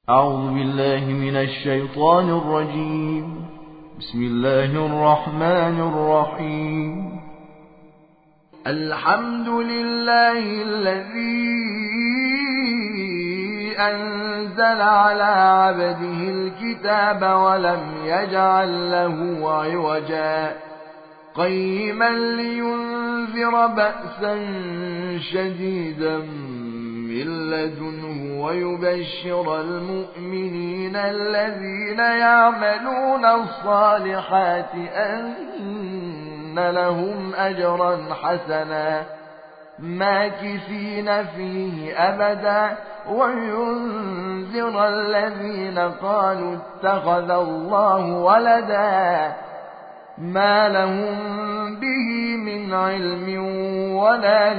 أعوذ بالله من الشيطان الرجيم. بسم الله الرحمن الرحيم. الحمد لله الذي أنزل على عبده الكتاب ولم يجعل له عوجا قيما لينذر بأسا شديدا من لدنه ويبشر المؤمنين الذين يعملون الصالحات أن لهم أجرا حسنا ماكثين فيه أبدا وينذر الذين قالوا اتخذ الله ولدا ما لهم به من علم ولا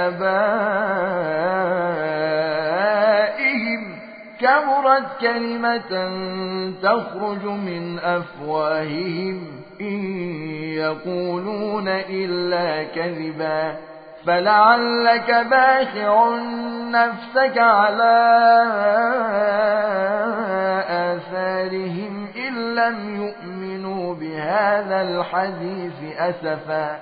لآبائهم كبرت كلمة تخرج من أفواههم إن يقولون إلا كذبا فلعلك باخع نفسك على آثارهم إن لم يؤمنوا بهذا الحديث أسفا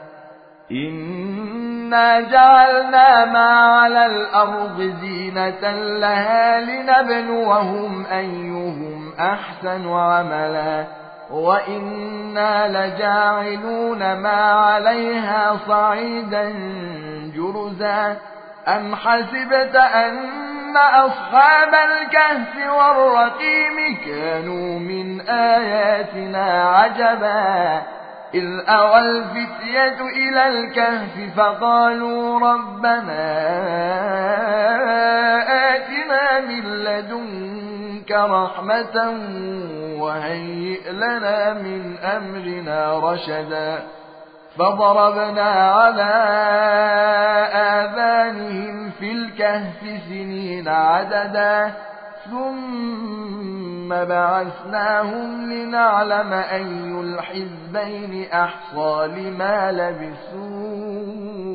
إنا جعلنا ما على الأرض زينة لها لنبلوهم أيهم أحسن عملا وإنا لجاعلون ما عليها صعيدا جرزا أم حسبت أن أصحاب الكهف والرقيم كانوا من آياتنا عجبا إذ أوى الفتية إلى الكهف فقالوا ربنا آتنا من لدنك رحمة وهيئ لنا من أمرنا رشدا فضربنا على آذانهم في الكهف سنين عددا ثم بعثناهم لنعلم أي الحزبين أحصى لما لبثوا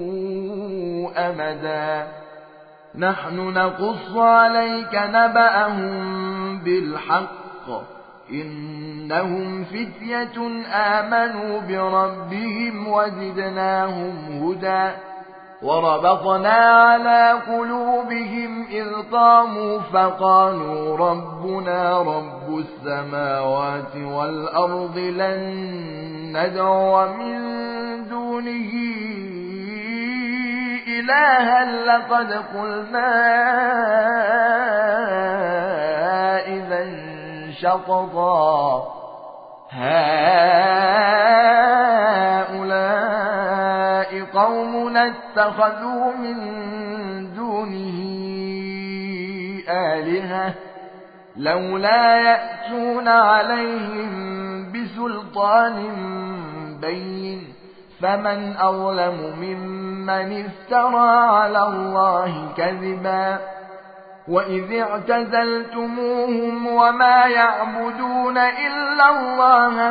أمدا نحن نقص عليك نبأهم بالحق إنهم فتية آمنوا بربهم وزدناهم هدى وربطنا على قلوبهم إذ قاموا فقالوا ربنا رب السماوات والأرض لن ندعو من دونه إلها لقد قلنا إذا شططا هؤلاء قومنا اتخذوا من دونه آلهة لولا يأتون عليهم بسلطان بين فمن أظلم ممن افترى على الله كذبا وإذ اعتزلتموهم وما يعبدون إلا الله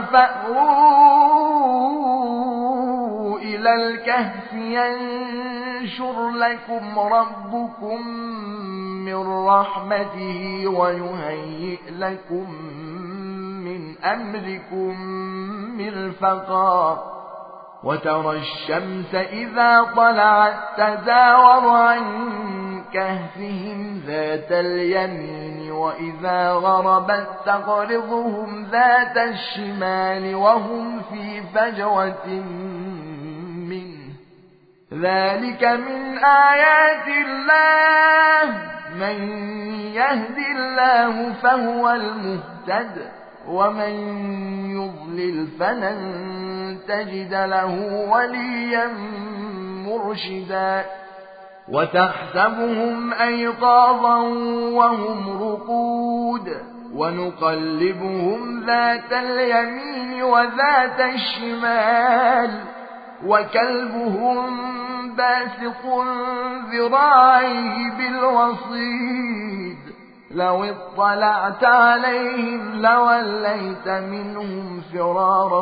فأووا إلى الكهف ينشر لكم ربكم من رحمته ويهيئ لكم من أمركم مرفقا وترى الشمس إذا طلعت تزاور عن كهفهم ذات اليمين وإذا غربت تقرضهم ذات الشمال وهم في فجوة منه ذلك من آيات الله من يهد الله فهو المهتد ومن يضلل فلن تجد له وليا مرشدا وتحسبهم أيقاظا وهم رقود ونقلبهم ذات اليمين وذات الشمال وكلبهم باسط ذراعيه بالوصيد لو اطلعت عليهم لوليت منهم فرارا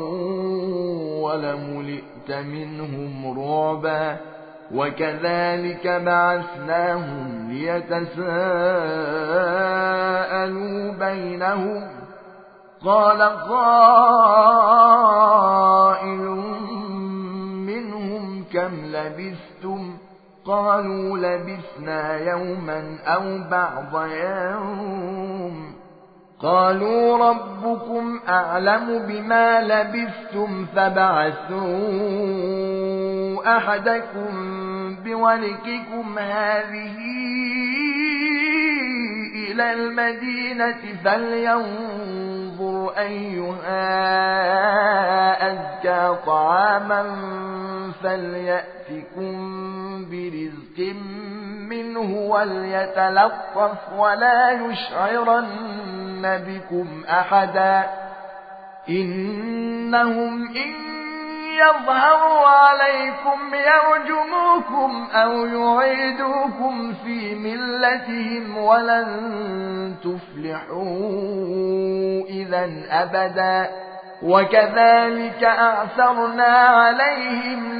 ولملئت منهم رعبا وكذلك بعثناهم ليتساءلوا بينهم قال قائل منهم كم لبثتم قالوا لبثنا يوما أو بعض يوم قالوا ربكم أعلم بما لبثتم فبعثوا أحدكم بورقكم هذه إلى المدينة فلينظر أيها أزكى طعاما فليأتكم برزق منه وليتلطف ولا يشعرن بكم أحدا إنهم إن يظهروا عليكم يرجموكم أو يعيدوكم في ملتهم ولن تفلحوا إذا أبدا وكذلك أعثرنا عليهم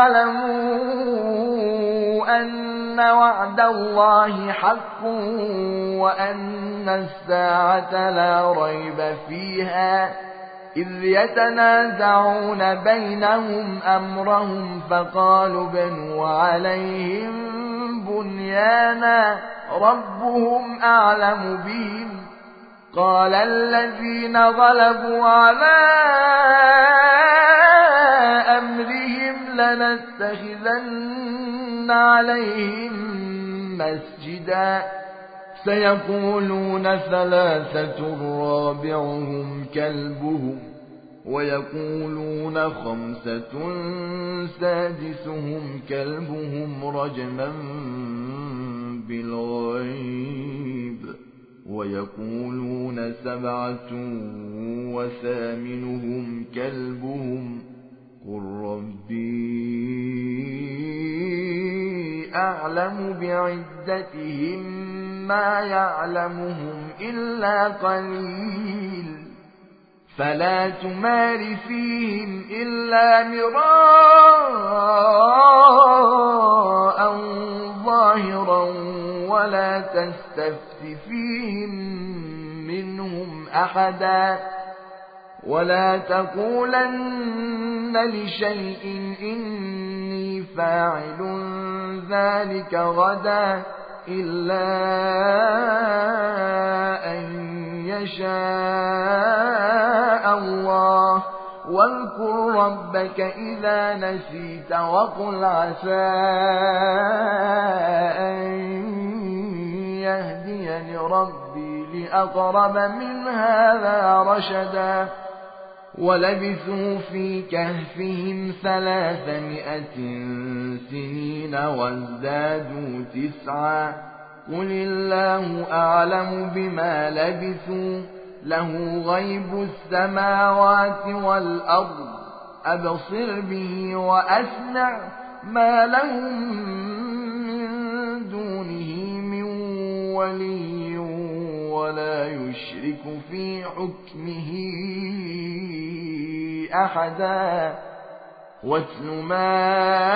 ليعلموا أن وعد الله حق وأن الساعة لا ريب فيها إذ يتنازعون بينهم أمرهم فقالوا بنوا عليهم بنيانا ربهم أعلم بهم قال الذين غلبوا على أمرهم لنتخذن عليهم مسجدا سيقولون ثلاثة رابعهم كلبهم ويقولون خمسة سادسهم كلبهم رجما بالغيب ويقولون سبعة وثامنهم كلبهم قل ربي أعلم بعدتهم ما يعلمهم إلا قليل فلا تمار فيهم إلا مراء ظاهرا ولا تستفت فيهم منهم أحدا ولا تقولن لشيء إني فاعل ذلك غدا إلا أن يشاء الله واذكر ربك إذا نسيت وقل عسى أن يهديني ربي لأقرب من هذا رشدا ولبثوا في كهفهم 300 سنين وازدادوا 9 قل الله أعلم بما لبثوا له غيب السماوات والأرض أبصر به وأسمع ما لهم من دونه من ولي ولا يشرك في حكمه أحدا واتل ما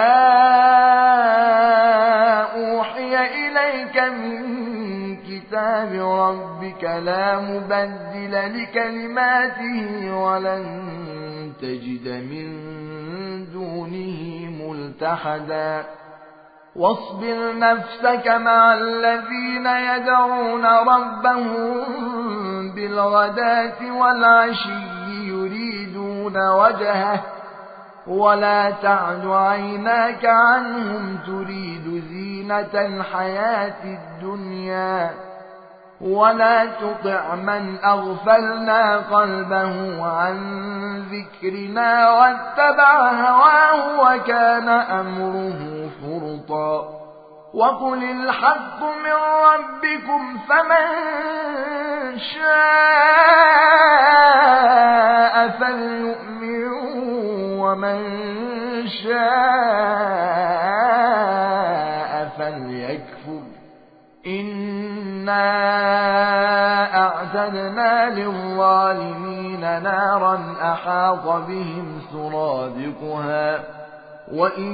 أوحي إليك من كتاب ربك لا مبدل لكلماته ولن تجد من دونه ملتحدا واصبر نفسك مع الذين يدعون ربهم بالغداة والعشي يريدون وجهه ولا تعد عيناك عنهم تريد زينة الحياة الدنيا ولا تطع من أغفلنا قلبه عن ذكرنا واتبع هواه وكان أمره فرطا وقل الحق من ربكم فمن شاء فليؤمن ومن شاء فليكفر إنا أعتدنا للظالمين نارا أحاط بهم سرادقها وإن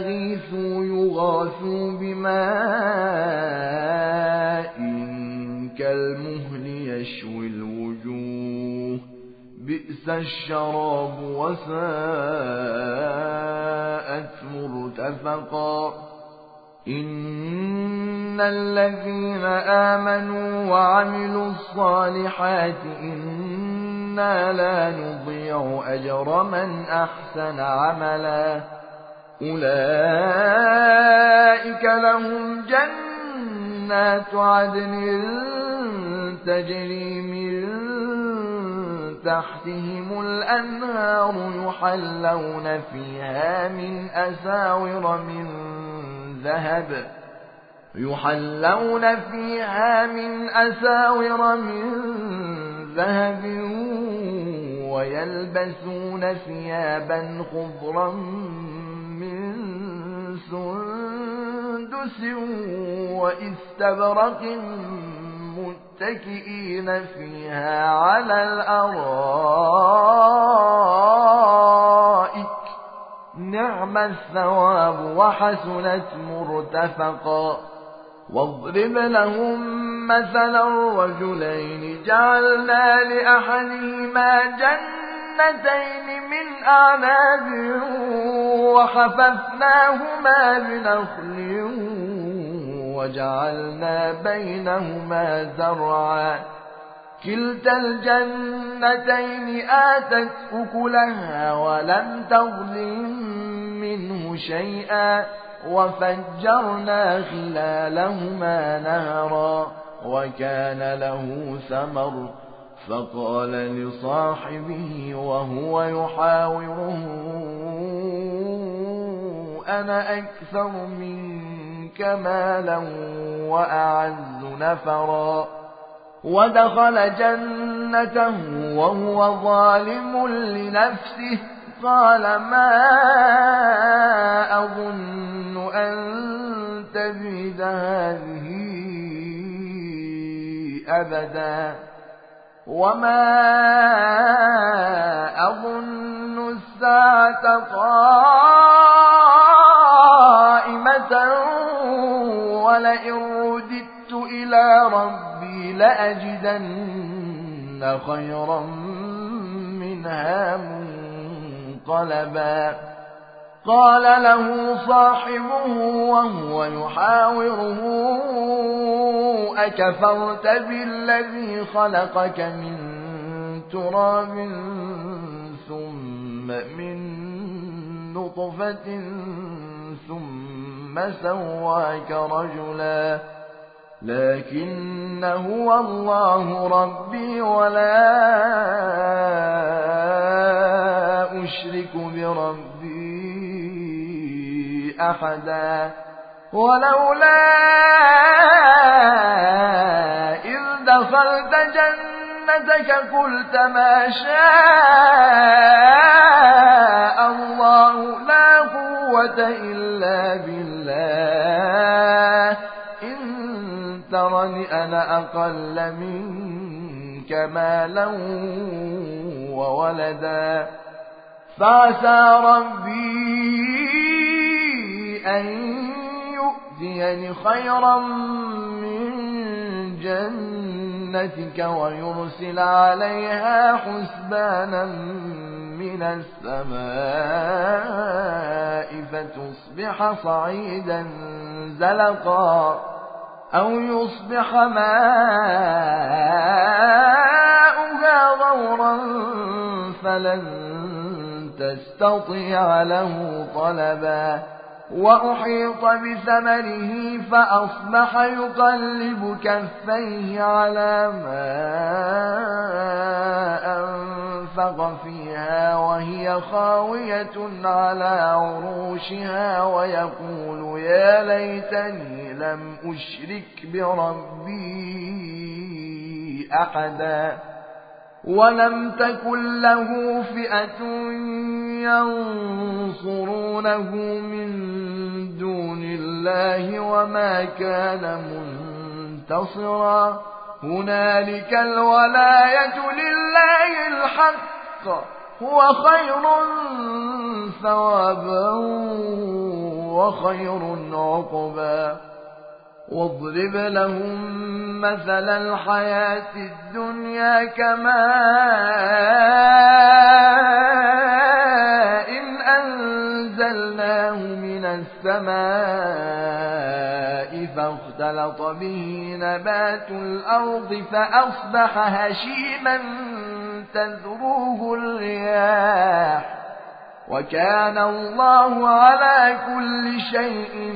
يستغيثوا يغاثوا بماء كالمهل يشوي الوجوه بئس الشراب وساءت مرتفقا إن الذين آمنوا وعملوا الصالحات إنا لا نضيع أجر من أحسن عملا أولئك لهم جنات عدن تجري من تحتهم الأنهار يحلون فيها من أساور من ذهب ويلبسون ثيابا خضرا من سندس واستبرق متكئين فيها على الأرائك نعم الثواب وحسنت مرتفقا واضرب لهم مثلا الرجلين جعلنا لأحدهما جنتين من أعناب وحففناهما بنخل وجعلنا بينهما زرعا كلتا الجنتين آتت أكلها ولم تظلم منه شيئا وفجرنا خلالهما نهرا وكان له ثمر فقال لصاحبه وهو يحاوره أنا أكثر منك مالا وأعز نفرا ودخل جنته وهو ظالم لنفسه قال ما أظن أن تبيد هذه أبدا وما أظن الساعة قائمة ولئن رددت إلى ربي لأجدن خيرا منها منقلبا قال له صاحبه وهو يحاوره أكفرت بالذي خلقك من تراب ثم من نطفة ثم سواك رجلا لكن هو الله ربي ولا أشرك بربي أحدا ولولا إذ دخلت جنتك قلت ما شاء الله لا قوة إلا بالله إن ترني أنا أقل منك مالا وولدا فعسى ربي أن يؤتيني خيرا من جنتك ويرسل عليها حسبانا من السماء فتصبح صعيدا زلقا أو يصبح ماؤها غورا فلن تستطيع له طلبا وأحيط بثمره فأصبح يقلب كفيه على ما أنفق فيها وهي خاوية على عروشها ويقول يا ليتني لم أشرك بربي أحدا ولم تكن له فئة ينصرونه من دون الله وما كان منتصرا هنالك الولاية لله الحق هو خير ثوابا وخير عقبا واضرب لهم مثل الحياة الدنيا كماء إن أنزلناه من السماء فاختلط به نبات الأرض فأصبح هشيما تذروه الرياح وكان الله على كل شيء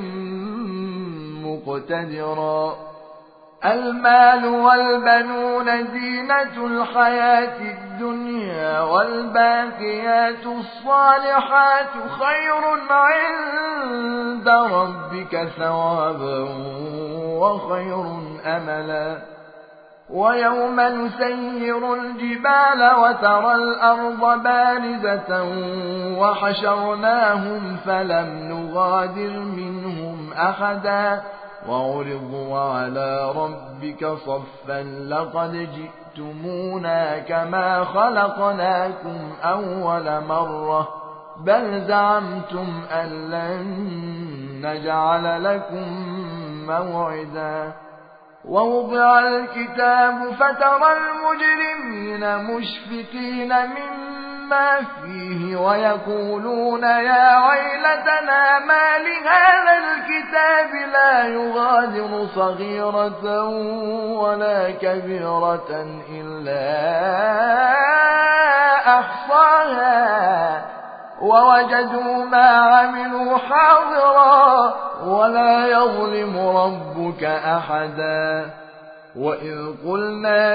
مقتدرا. المال والبنون زينة الحياة الدنيا والباقيات الصالحات خير عند ربك ثوابا وخير أملا. ويوم نسير الجبال وترى الأرض بارزة وحشرناهم فلم نغادر منهم أحدا وعرضوا على ربك صفا لقد جئتمونا كما خلقناكم أول مرة بل زعمتم أن لن نجعل لكم موعدا. ووضع الكتاب فترى المجرمين مشفقين مما فيه ويقولون يا ويلتنا ما لهذا الكتاب لا يغادر صغيرة ولا كبيرة إلا أحصاها ووجدوا ما عملوا حاضرا ولا يظلم ربك أحدا. وإذ قلنا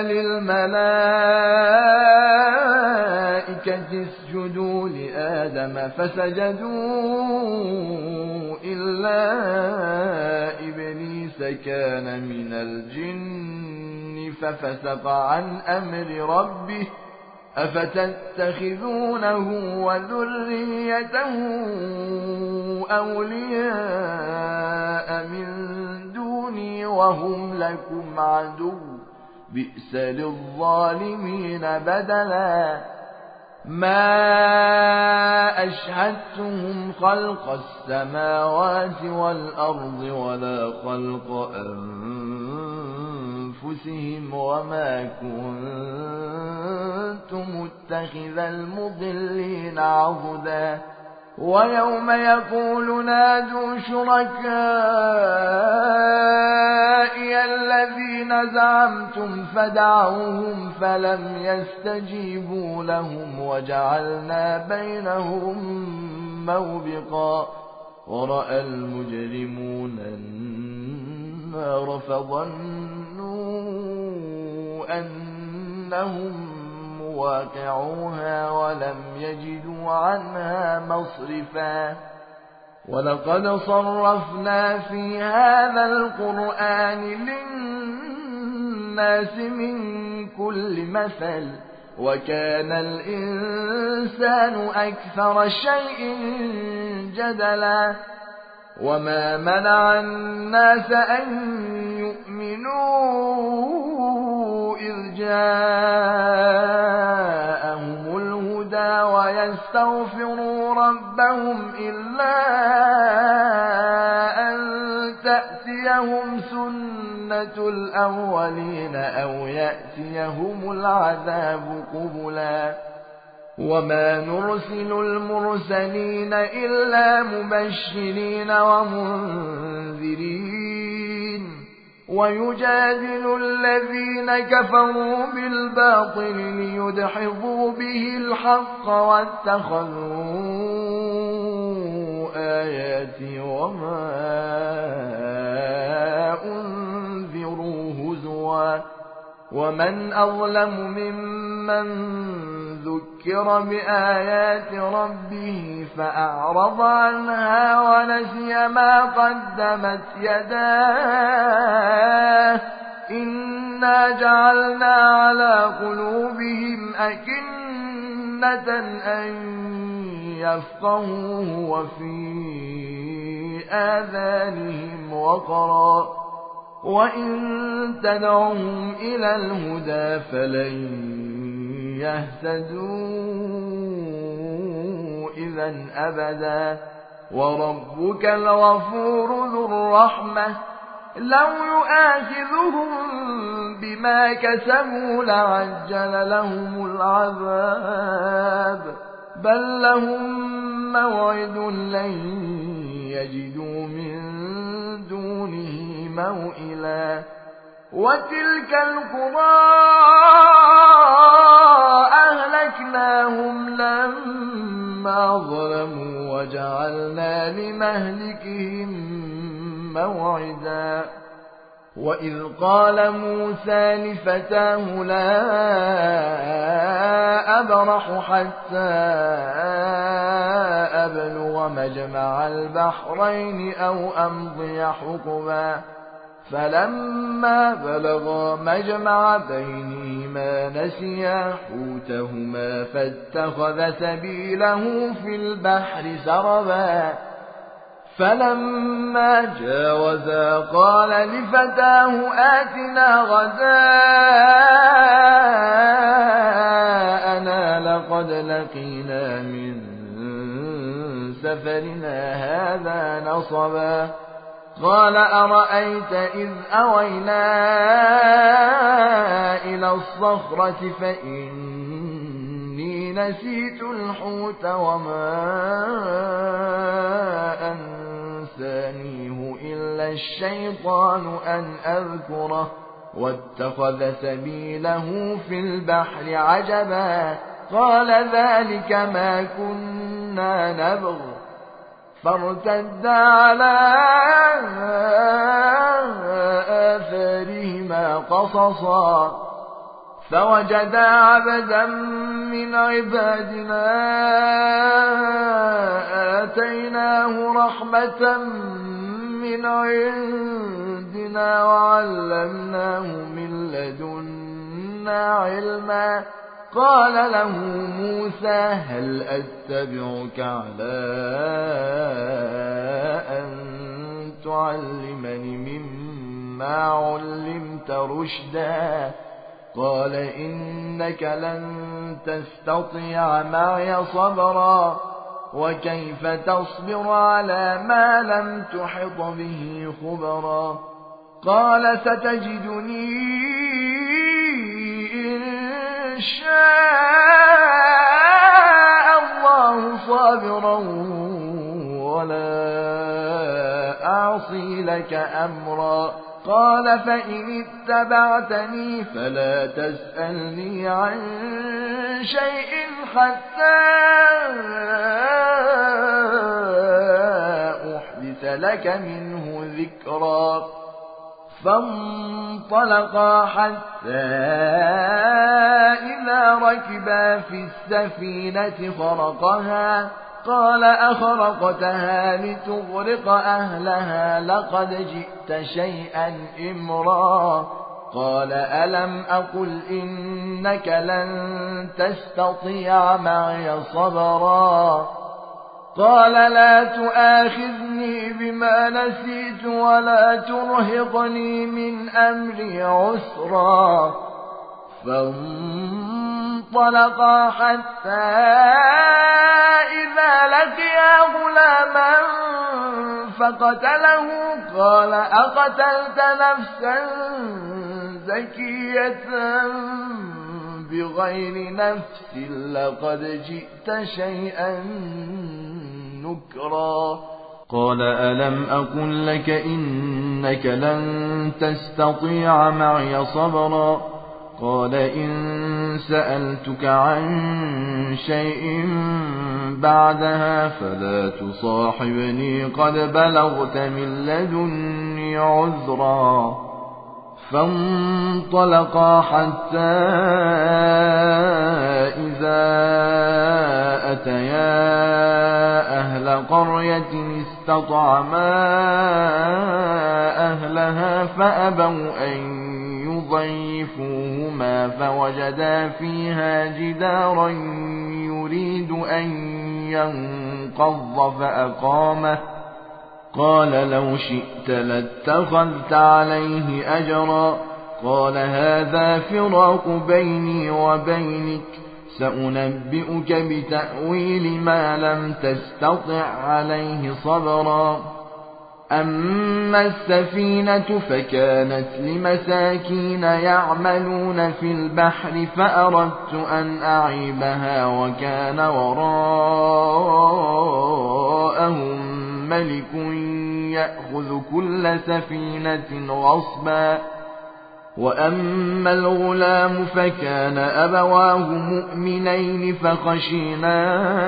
للملائكة اسجدوا لآدم فسجدوا إلا إبليس كان من الجن ففسق عن أمر ربه أفتتخذونه وذريته أولياء من دوني وهم لكم عدو بئس للظالمين بدلا. ما أشهدتهم خلق السماوات والأرض ولا خلق أنفسهم وما كنت متخذ المضلين عضدا. ويوم يقول نادوا شركائي الذين زعمتم فدعوهم فلم يستجيبوا لهم وجعلنا بينهم موبقا. ورأى المجرمون النار فظنوا أنهم واقعوها ولم يجدوا عنها مصرفا. ولقد صرفنا في هذا القرآن للناس من كل مثل وكان الإنسان أكثر شيء جدلا. وما منع الناس أن يؤمنوا إذ جاءهم الهدى ويستغفروا ربهم إلا أن تأتيهم سنة الأولين أو يأتيهم العذاب قبلا. وما نرسل المرسلين إلا مبشرين ومنذرين ويجادل الذين كفروا بالباطل ليدحضوا به الحق واتخذوا آياتي وما أنذروا هزوا. ومن أظلم ممن ذكر بآيات ربه فأعرض عنها ونسي ما قدمت يداه إنا جعلنا على قلوبهم أكنة أن يفقهوه وفي آذانهم وقرا وإن تدعهم إلى الهدى فلن يهتدوا إذا أبدا. وربك الغفور ذو الرحمة لو يؤاخذهم بما كسبوا لعجل لهم العذاب بل لهم موعد لن يجدوا من دونه موئلا وتلك القرى أهلكناهم لما ظلموا وجعلنا لمهلكهم موعدا وإذ قال موسى لفتاه لا أبرح حتى أبلغ مجمع البحرين أو أمضي حقبا فلما بلغا مجمع بينهما نسيا حوتهما فاتخذ سبيله في البحر سربا فلما جاوزا قال لفتاه آتنا غداءنا لقد لقينا من سفرنا هذا نصبا قال أرأيت إذ أوينا إلى الصخرة فإني نسيت الحوت وما أنسانيه إلا الشيطان أن أذكره واتخذ سبيله في البحر عجبا قال ذلك ما كنا نبغ فارتدا على آثارهما قصصا فوجدا عبدا من عبادنا آتيناه رحمة من عندنا وعلمناه من لدنا علما قال له موسى هل أتبعك على أن تعلمني مما علمت رشدا قال إنك لن تستطيع معي صبرا وكيف تصبر على ما لم تحط به خبرا قال ستجدني إن شاء الله صابرا ولا أعصي لك أمرا قال فإن اتبعتني فلا تسألني عن شيء حتى أحدث لك منه ذكرا فانطلقا حتى إذا ركبا في السفينة خرقها قال أخرقتها لتغرق أهلها لقد جئت شيئا إمرا قال ألم أقل إنك لن تستطيع معي صبرا قال لا تؤاخذني بما نسيت ولا ترهقني من أمري عسرا فانطلقا حتى إذا لقيا غلاما فقتله قال أقتلت نفسا زكية بغير نفس لقد جئت شيئا نكرا قال ألم أقل لك إنك لن تستطيع معي صبرا قال إن سألتك عن شيء بعدها فلا تصاحبني قد بلغت من لدني عذرا فانطلقا حتى إذا أتيا أهل قرية استطعما أهلها فأبوا أن يضيفوهما فوجدا فيها جدارا يريد أن ينقض فأقامه قال لو شئت لاتخذت عليه أجرا قال هذا فراق بيني وبينك سأنبئك بتأويل ما لم تستطع عليه صبرا أما السفينة فكانت لمساكين يعملون في البحر فأردت أن أعيبها وكان وراءهم ملك يأخذ كل سفينة غصبا. وأما الغلام فكان أبواه مؤمنين فخشينا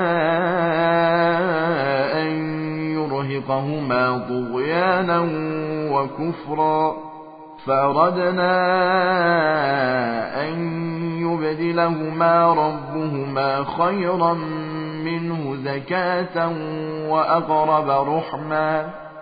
أن يرهقهما طغيانا وكفرا فأردنا أن يبدلهما ربهما خيرا منه زكاة وأقرب رحما.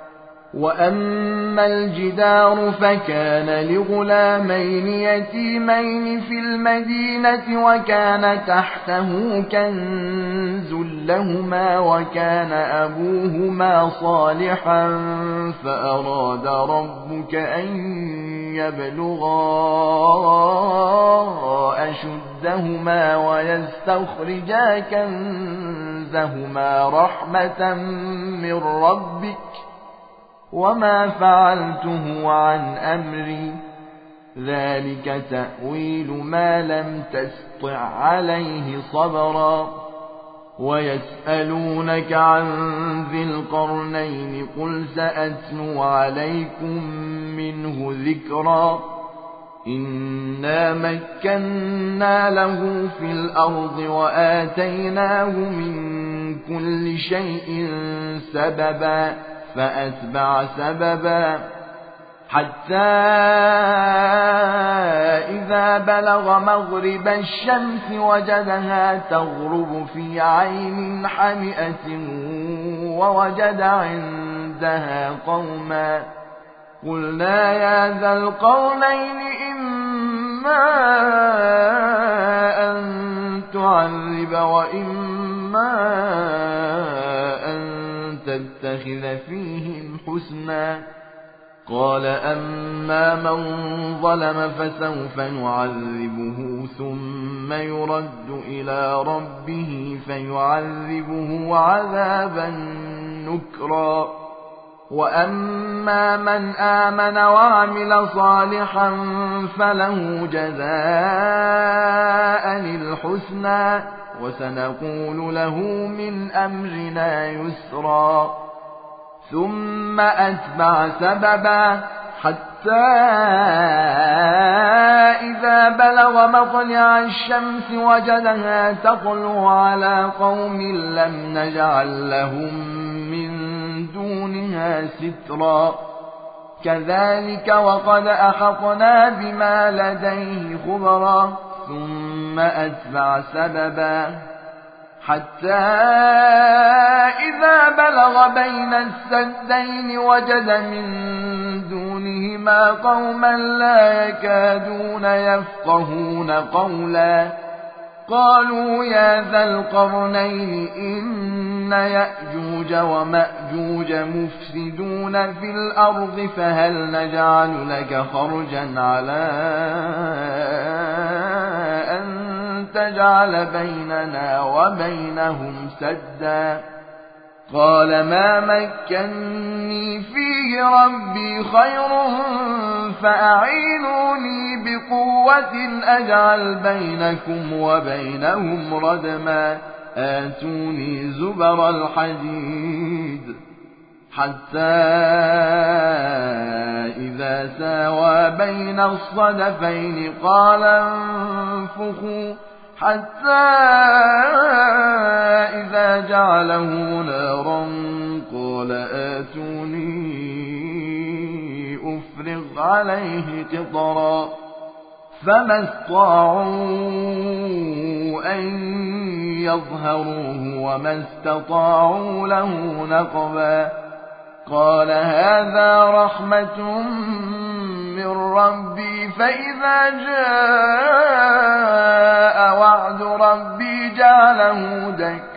وأما الجدار فكان لغلامين يتيمين في المدينة وكان تحته كنز لهما وكان أبوهما صالحا فأراد ربك أن يبلغا أشدهما ويستخرجا كنزهما رحمة من ربك وما فعلته عن أمري ذلك تأويل ما لم تستطع عليه صبرا. ويسألونك عن ذي القرنين قل سأتلو عليكم منه ذكرا. إنا مكنا له في الأرض وآتيناه من كل شيء سببا فأتبع سببا حتى إذا بلغ مغرب الشمس وجدها تغرب في عين حمئة ووجد عندها قوما قلنا يا ذا القرنين إما أن تعذب وإما أن تتخذ فيهم حسنا. قال أما من ظلم فسوف نعذبه ثم يرد إلى ربه فيعذبه عذابا نكرا. وأما من آمن وعمل صالحا فله جزاء الحسنى وسنقول له من أمرنا يسرا. ثم أتبع سببا حتى إذا بلغ مطلع الشمس وجدها تطلع على قوم لم نجعل لهم من دونها سترا. كذلك وقد أحطنا بما لديه خبرا. ثم أتبع سببا حتى إذا بلغ بين السدين وجد من دونهما قوما لا يكادون يفقهون قولا. قالوا يا ذا القرنين إن يأجوج ومأجوج مفسدون في الأرض فهل نجعل لك خرجا على أن تجعل بيننا وبينهم سدا. قال ما مكني فيه ربي خير فأعينوني بقوة أجعل بينكم وبينهم ردما. آتوني زبر الحديد حتى إذا ساوى بين الصدفين قال انفخوا حتى إذا جعله نارا قال آتوني أفرغ عليه قطرا. فما استطاعوا أن يظهروه وما استطاعوا له نقبا. قال هذا رحمة من ربي فإذا جاء وعد ربي جعله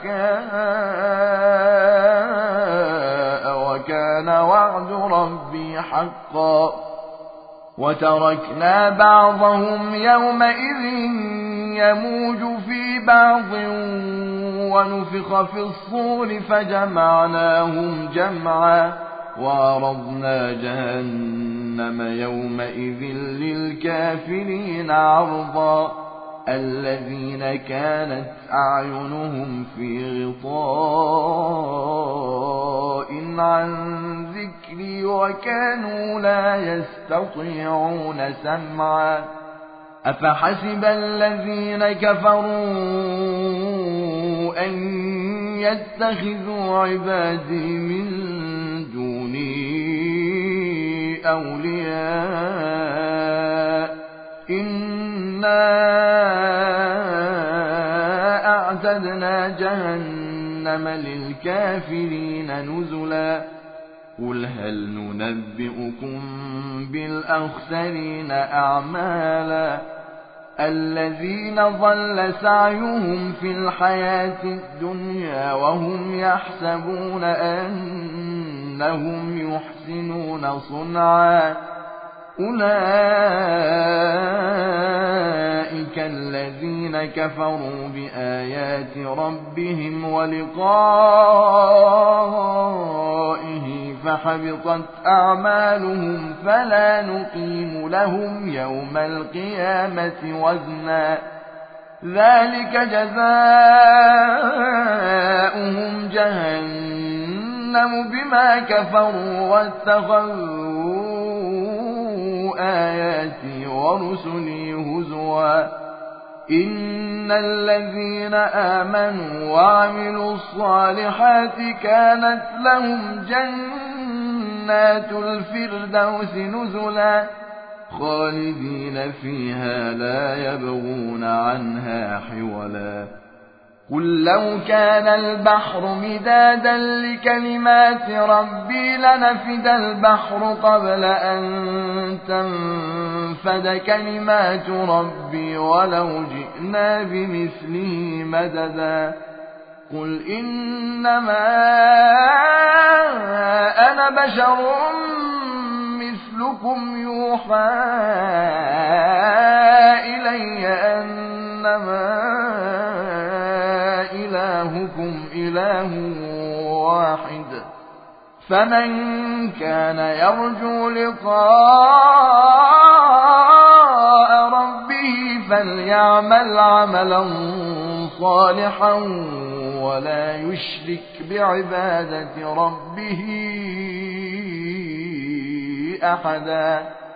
دكاء وكان وعد ربي حقا. وتركنا بعضهم يومئذ يموج في بعض ونفخ في الصور فجمعناهم جمعا وعرضنا جهنم يومئذ للكافرين عرضا الذين كانت أعينهم في غطاء عن ذكري وكانوا لا يستطيعون سمعا أفحسب الذين كفروا أن يتخذوا عبادي من دوني أولياء إنا أعتدنا جهنم للكافرين نزلا قل هل ننبئكم بالأخسرين أعمالا الذين ضل سعيهم في الحياة الدنيا وهم يحسبون أنهم يحسنون صنعا أولئك الذين كفروا بآيات ربهم ولقائه فحبطت أعمالهم فلا نقيم لهم يوم القيامة وزنا ذلك جزاؤهم جهنم بما كفروا واتخذوا آياتي ورسلي هزوا إن الذين آمنوا وعملوا الصالحات كانت لهم جنات الفردوس نزلا خالدين فيها لا يبغون عنها حولا قل لو كان البحر مدادا لكلمات ربي لنفد البحر قبل أن تنفد كلمات ربي ولو جئنا بمثله مددا قل إنما أنا بشر مثلكم يوحى إلي أنما إلهكم إله واحد فمن كان يرجو لقاء ربه فليعمل عملا صالحا ولا يشرك بعبادة ربه أحدا